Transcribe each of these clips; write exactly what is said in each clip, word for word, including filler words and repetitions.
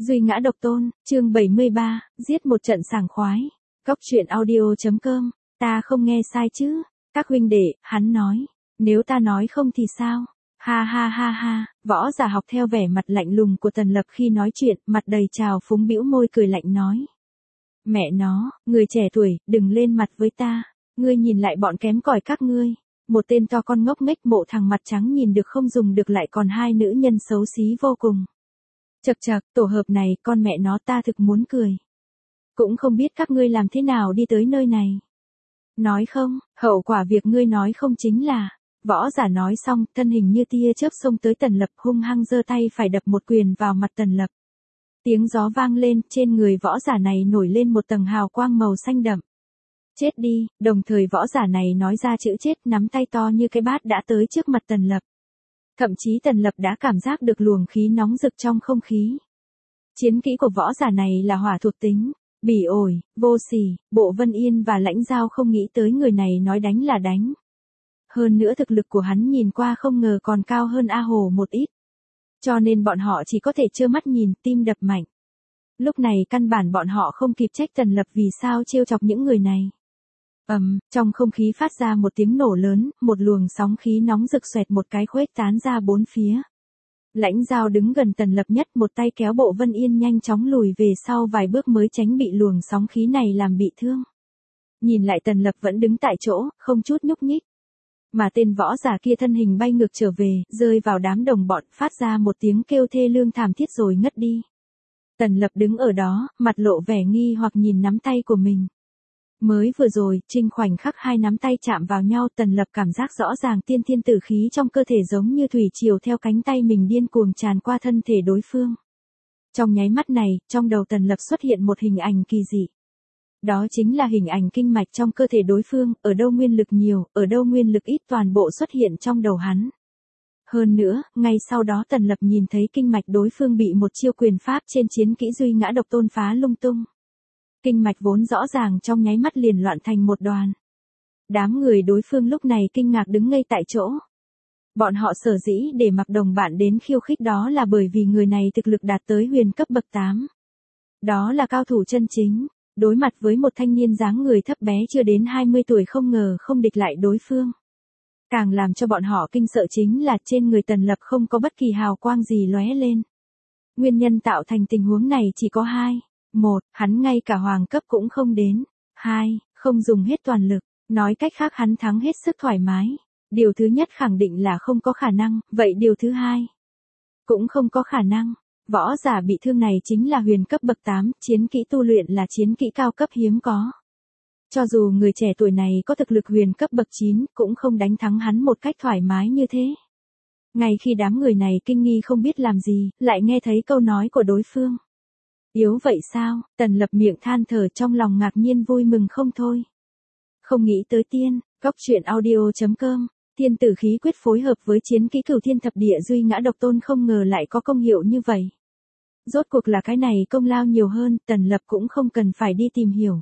Duy ngã độc tôn, chương bảy mươi ba, giết một trận sảng khoái. Cóc truyện audio.com, ta không nghe sai chứ. Các huynh đệ, hắn nói. Nếu ta nói không thì sao? Ha ha ha ha, võ giả học theo vẻ mặt lạnh lùng của Tần Lập khi nói chuyện, mặt đầy trào phúng bĩu môi cười lạnh nói. Mẹ nó, người trẻ tuổi, đừng lên mặt với ta. Ngươi nhìn lại bọn kém cỏi các ngươi. Một tên to con ngốc nghếch mộ thằng mặt trắng nhìn được không dùng được lại còn hai nữ nhân xấu xí vô cùng. Chậc chậc, tổ hợp này, con mẹ nó ta thực muốn cười. Cũng không biết các ngươi làm thế nào đi tới nơi này. Nói không, hậu quả việc ngươi nói không chính là. Võ giả nói xong, thân hình như tia chớp xông tới Tần Lập hung hăng giơ tay phải đập một quyền vào mặt Tần Lập. Tiếng gió vang lên, trên người võ giả này nổi lên một tầng hào quang màu xanh đậm. Chết đi, đồng thời võ giả này nói ra chữ chết nắm tay to như cái bát đã tới trước mặt Tần Lập. Thậm chí Tần Lập đã cảm giác được luồng khí nóng rực trong không khí. Chiến kỹ của võ giả này là hỏa thuộc tính, bỉ ổi, vô sỉ, Bộ Vân Yên và Lãnh Giao không nghĩ tới người này nói đánh là đánh. Hơn nữa thực lực của hắn nhìn qua không ngờ còn cao hơn A Hồ một ít. Cho nên bọn họ chỉ có thể trơ mắt nhìn, tim đập mạnh. Lúc này căn bản bọn họ không kịp trách Tần Lập vì sao trêu chọc những người này. Ầm, um, trong không khí phát ra một tiếng nổ lớn, một luồng sóng khí nóng rực xoẹt một cái khuếch tán ra bốn phía. Lãnh Giao đứng gần Tần Lập nhất, một tay kéo Bộ Vân Yên nhanh chóng lùi về sau vài bước mới tránh bị luồng sóng khí này làm bị thương. Nhìn lại Tần Lập vẫn đứng tại chỗ, không chút nhúc nhích. Mà tên võ giả kia thân hình bay ngược trở về, rơi vào đám đồng bọn, phát ra một tiếng kêu thê lương thảm thiết rồi ngất đi. Tần Lập đứng ở đó, mặt lộ vẻ nghi hoặc nhìn nắm tay của mình. Mới vừa rồi, trinh khoảnh khắc hai nắm tay chạm vào nhau, Tần Lập cảm giác rõ ràng tiên thiên tử khí trong cơ thể giống như thủy triều theo cánh tay mình điên cuồng tràn qua thân thể đối phương. Trong nháy mắt này, trong đầu Tần Lập xuất hiện một hình ảnh kỳ dị. Đó chính là hình ảnh kinh mạch trong cơ thể đối phương, ở đâu nguyên lực nhiều, ở đâu nguyên lực ít toàn bộ xuất hiện trong đầu hắn. Hơn nữa, ngay sau đó Tần Lập nhìn thấy kinh mạch đối phương bị một chiêu quyền pháp trên chiến kỹ duy ngã độc tôn phá lung tung. Kinh mạch vốn rõ ràng trong nháy mắt liền loạn thành một đoàn. Đám người đối phương lúc này kinh ngạc đứng ngây tại chỗ. Bọn họ sở dĩ để mặc đồng bạn đến khiêu khích đó là bởi vì người này thực lực đạt tới huyền cấp bậc tám. Đó là cao thủ chân chính, đối mặt với một thanh niên dáng người thấp bé chưa đến hai mươi tuổi không ngờ không địch lại đối phương. Càng làm cho bọn họ kinh sợ chính là trên người Tần Lập không có bất kỳ hào quang gì lóe lên. Nguyên nhân tạo thành tình huống này chỉ có hai. Một, hắn ngay cả hoàng cấp cũng không đến. Hai, không dùng hết toàn lực. Nói cách khác hắn thắng hết sức thoải mái. Điều thứ nhất khẳng định là không có khả năng, vậy điều thứ hai cũng không có khả năng. Võ giả bị thương này chính là huyền cấp bậc tám, chiến kỹ tu luyện là chiến kỹ cao cấp hiếm có. Cho dù người trẻ tuổi này có thực lực huyền cấp bậc chín, cũng không đánh thắng hắn một cách thoải mái như thế. Ngay khi đám người này kinh nghi không biết làm gì, lại nghe thấy câu nói của đối phương. Yếu vậy sao? Tần Lập miệng than thở trong lòng ngạc nhiên vui mừng không thôi. Không nghĩ tới tiên, cóc truyện audio.com, thiên tử khí quyết phối hợp với chiến kỹ cửu thiên thập địa duy ngã độc tôn không ngờ lại có công hiệu như vậy. Rốt cuộc là cái này công lao nhiều hơn, Tần Lập cũng không cần phải đi tìm hiểu.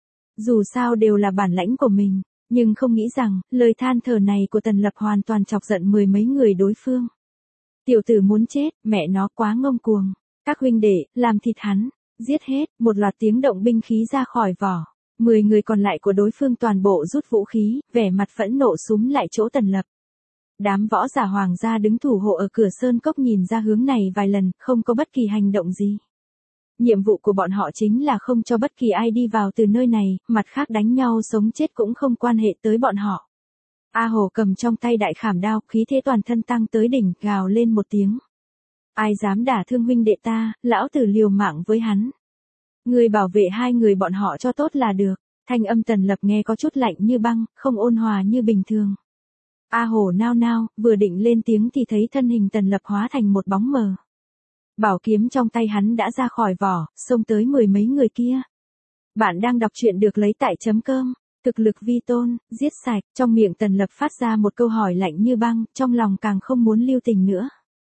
Dù sao đều là bản lãnh của mình, nhưng không nghĩ rằng, lời than thở này của Tần Lập hoàn toàn chọc giận mười mấy người đối phương. Tiểu tử muốn chết, mẹ nó quá ngông cuồng. Các huynh đệ, làm thịt hắn, giết hết, một loạt tiếng động binh khí ra khỏi vỏ. Mười người còn lại của đối phương toàn bộ rút vũ khí, vẻ mặt phẫn nộ súm lại chỗ Tần Lập. Đám võ giả hoàng gia đứng thủ hộ ở cửa sơn cốc nhìn ra hướng này vài lần, không có bất kỳ hành động gì. Nhiệm vụ của bọn họ chính là không cho bất kỳ ai đi vào từ nơi này, mặt khác đánh nhau sống chết cũng không quan hệ tới bọn họ. A Hồ cầm trong tay đại khảm đao, khí thế toàn thân tăng tới đỉnh, gào lên một tiếng. Ai dám đả thương huynh đệ ta, lão tử liều mạng với hắn. Người bảo vệ hai người bọn họ cho tốt là được. Thanh âm Tần Lập nghe có chút lạnh như băng, không ôn hòa như bình thường. A Hồ nao nao, vừa định lên tiếng thì thấy thân hình Tần Lập hóa thành một bóng mờ. Bảo kiếm trong tay hắn đã ra khỏi vỏ, xông tới mười mấy người kia. Bạn đang đọc truyện được lấy tại chấm com. Thực lực vi tôn, giết sạch, trong miệng Tần Lập phát ra một câu hỏi lạnh như băng, trong lòng càng không muốn lưu tình nữa.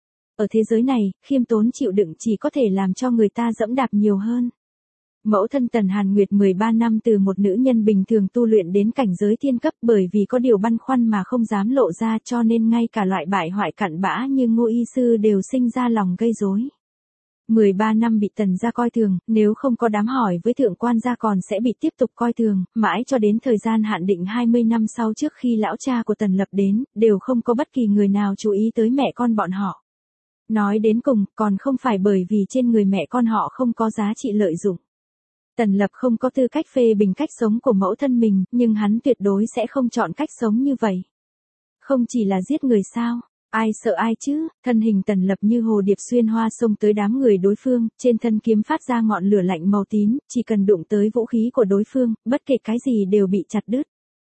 Ở thế giới này, khiêm tốn chịu đựng chỉ có thể làm cho người ta dẫm đạp nhiều hơn. Mẫu thân Tần Hàn Nguyệt mười ba năm từ một nữ nhân bình thường tu luyện đến cảnh giới thiên cấp bởi vì có điều băn khoăn mà không dám lộ ra cho nên ngay cả loại bại hoại cặn bã như Ngô Y Sư đều sinh ra lòng gây rối. mười ba năm bị Tần gia coi thường, nếu không có đám hỏi với thượng quan gia còn sẽ bị tiếp tục coi thường, mãi cho đến thời gian hạn định hai mươi năm sau trước khi lão cha của Tần Lập đến, đều không có bất kỳ người nào chú ý tới mẹ con bọn họ. Nói đến cùng, còn không phải bởi vì trên người mẹ con họ không có giá trị lợi dụng. Tần Lập không có tư cách phê bình cách sống của mẫu thân mình, nhưng hắn tuyệt đối sẽ không chọn cách sống như vậy. Không chỉ là giết người sao? Ai sợ ai chứ? Thân hình Tần Lập như hồ điệp xuyên hoa xông tới đám người đối phương, trên thân kiếm phát ra ngọn lửa lạnh màu tím, chỉ cần đụng tới vũ khí của đối phương, bất kể cái gì đều bị chặt đứt.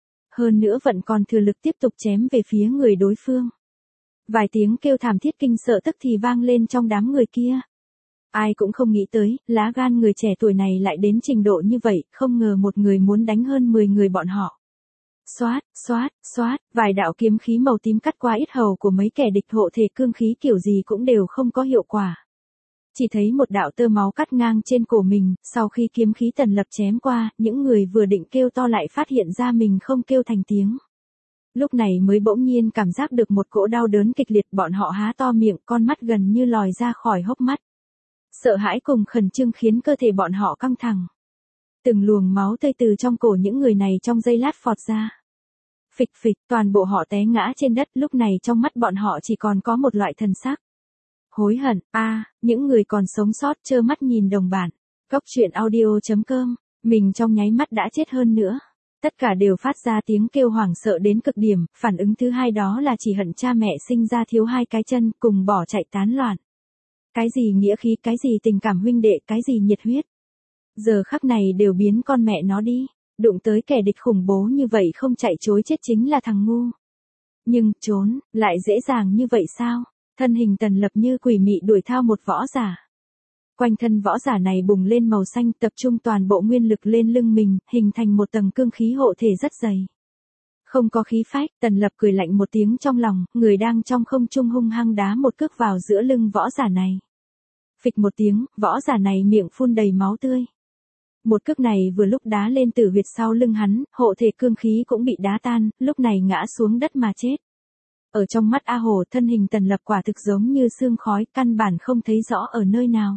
Hơn nữa vẫn còn thừa lực tiếp tục chém về phía người đối phương. Vài tiếng kêu thảm thiết kinh sợ tức thì vang lên trong đám người kia. Ai cũng không nghĩ tới, lá gan người trẻ tuổi này lại đến trình độ như vậy, không ngờ một người muốn đánh hơn mười người bọn họ. Xoát, xoát, xoát, vài đạo kiếm khí màu tím cắt qua yết hầu của mấy kẻ địch, hộ thể cương khí kiểu gì cũng đều không có hiệu quả. Chỉ thấy một đạo tơ máu cắt ngang trên cổ mình, sau khi kiếm khí Tần Lập chém qua, những người vừa định kêu to lại phát hiện ra mình không kêu thành tiếng. Lúc này mới bỗng nhiên cảm giác được một cỗ đau đớn kịch liệt, bọn họ há to miệng, con mắt gần như lòi ra khỏi hốc mắt. Sợ hãi cùng khẩn trương khiến cơ thể bọn họ căng thẳng. Từng luồng máu tươi từ trong cổ những người này trong giây lát phọt ra. Phịch phịch, toàn bộ họ té ngã trên đất, lúc này trong mắt bọn họ chỉ còn có một loại thần sắc. Hối hận, a à, những người còn sống sót trơ mắt nhìn đồng bản. Cốc truyện audio chấm com, mình trong nháy mắt đã chết hơn nữa. Tất cả đều phát ra tiếng kêu hoảng sợ đến cực điểm, phản ứng thứ hai đó là chỉ hận cha mẹ sinh ra thiếu hai cái chân, cùng bỏ chạy tán loạn. Cái gì nghĩa khí, cái gì tình cảm huynh đệ, cái gì nhiệt huyết. Giờ khắc này đều biến con mẹ nó đi, đụng tới kẻ địch khủng bố như vậy không chạy chối chết chính là thằng ngu. Nhưng, trốn, lại dễ dàng như vậy sao? Thân hình Tần Lập như quỷ mị đuổi theo một võ giả. Quanh thân võ giả này bùng lên màu xanh, tập trung toàn bộ nguyên lực lên lưng mình, hình thành một tầng cương khí hộ thể rất dày. Không có khí phách, Tần Lập cười lạnh một tiếng trong lòng, người đang trong không trung hung hăng đá một cước vào giữa lưng võ giả này. Phịch một tiếng, võ giả này miệng phun đầy máu tươi. Một cước này vừa lúc đá lên tử huyệt sau lưng hắn, hộ thể cương khí cũng bị đá tan, lúc này ngã xuống đất mà chết. Ở trong mắt A Hồ, thân hình Tần Lập quả thực giống như sương khói, căn bản không thấy rõ ở nơi nào.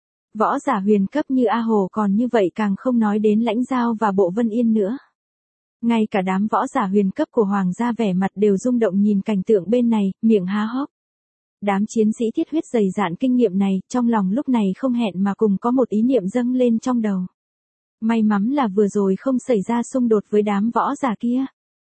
Võ giả huyền cấp như A Hồ còn như vậy, càng không nói đến Lãnh Giao và Bộ Vân Yên nữa. Ngay cả đám võ giả huyền cấp của Hoàng gia vẻ mặt đều rung động nhìn cảnh tượng bên này, miệng há hốc. Đám chiến sĩ thiết huyết dày dạn kinh nghiệm này, trong lòng lúc này không hẹn mà cùng có một ý niệm dâng lên trong đầu. May mắn là vừa rồi không xảy ra xung đột với đám võ giả kia.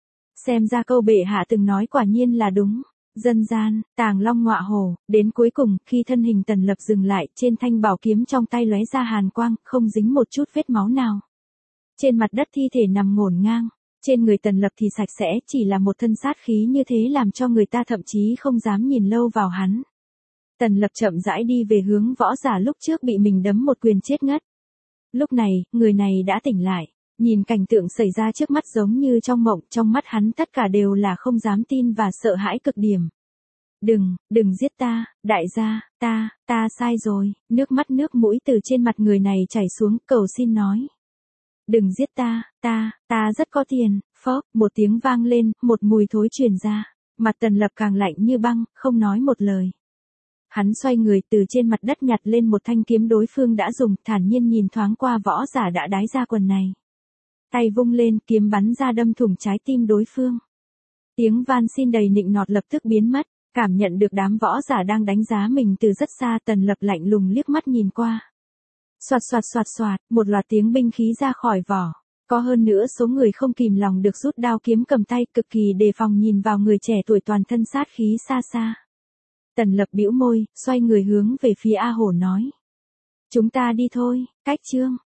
Xem ra câu bệ hạ từng nói quả nhiên là đúng. Dân gian, tàng long ngọa hổ, đến cuối cùng, khi thân hình Tần Lập dừng lại, trên thanh bảo kiếm trong tay lóe ra hàn quang, không dính một chút vết máu nào. Trên mặt đất thi thể nằm ngổn ngang, trên người Tần Lập thì sạch sẽ, chỉ là một thân sát khí như thế làm cho người ta thậm chí không dám nhìn lâu vào hắn. Tần Lập chậm rãi đi về hướng võ giả lúc trước bị mình đấm một quyền chết ngất. Lúc này, người này đã tỉnh lại, nhìn cảnh tượng xảy ra trước mắt giống như trong mộng, trong mắt hắn tất cả đều là không dám tin và sợ hãi cực điểm. Đừng, đừng giết ta, đại gia, ta, ta sai rồi, nước mắt nước mũi từ trên mặt người này chảy xuống, cầu xin nói. Đừng giết ta, ta, ta rất có tiền, phốc, một tiếng vang lên, một mùi thối truyền ra, mặt Tần Lập càng lạnh như băng, không nói một lời. Hắn xoay người từ trên mặt đất nhặt lên một thanh kiếm đối phương đã dùng, thản nhiên nhìn thoáng qua võ giả đã đái ra quần này. Tay vung lên, kiếm bắn ra đâm thủng trái tim đối phương. Tiếng van xin đầy nịnh nọt lập tức biến mất, cảm nhận được đám võ giả đang đánh giá mình từ rất xa, Tần Lập lạnh lùng liếc mắt nhìn qua. Soạt soạt soạt soạt, một loạt tiếng binh khí ra khỏi vỏ. Có hơn nữa số người không kìm lòng được rút đao kiếm cầm tay, cực kỳ đề phòng nhìn vào người trẻ tuổi toàn thân sát khí xa xa. Tần Lập bĩu môi, xoay người hướng về phía A Hổ nói. Chúng ta đi thôi, cách chương.